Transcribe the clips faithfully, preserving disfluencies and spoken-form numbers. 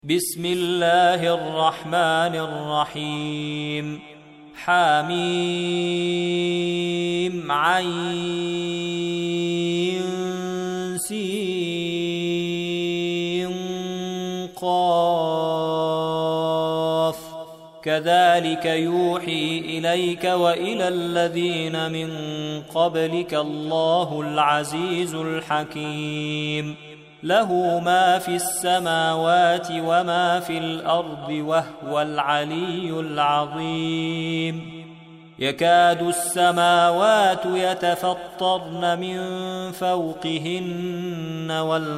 بسم الله الرحمن الرحيم حميم عين سين قاف كذلك يوحي إليك وإلى الذين من قبلك الله العزيز الحكيم له ما في السماوات وما في الأرض وهو العلي العظيم يكاد السماوات يتفطرن من فوقهن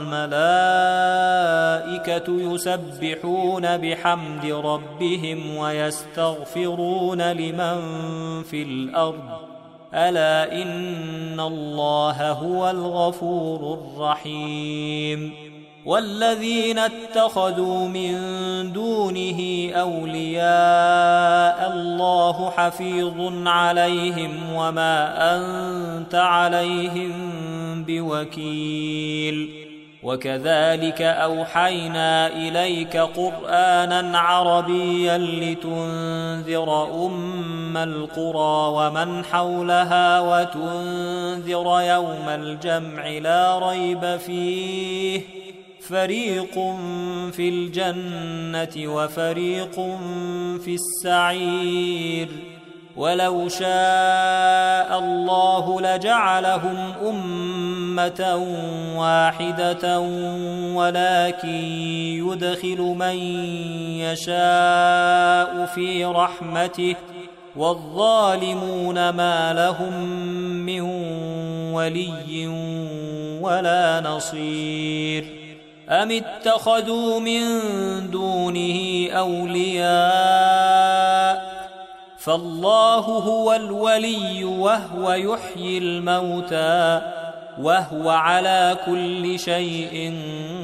والملائكة يسبحون بحمد ربهم ويستغفرون لمن في الأرض ألا إن الله هو الغفور الرحيم والذين اتخذوا من دونه أولياء الله حفيظ عليهم وما أنت عليهم بوكيل وكذلك أوحينا إليك قرآنا عربيا لتنذر أم القرى ومن حولها وتنذر يوم الجمع لا ريب فيه فريق في الجنة وفريق في السعير ولو شاء الله لجعلهم أمة واحدة ولكن يدخل من يشاء في رحمته والظالمون ما لهم من ولي ولا نصير أم اتخذوا من دونه أولياء فالله هو الولي وهو يحيي الموتى وهو على كل شيء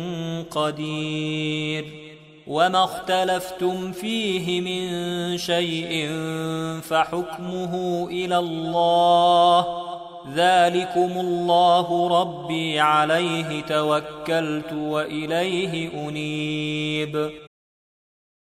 قدير وما اختلفتم فيه من شيء فحكمه إلى الله ذلكم الله ربي عليه توكلت وإليه أنيب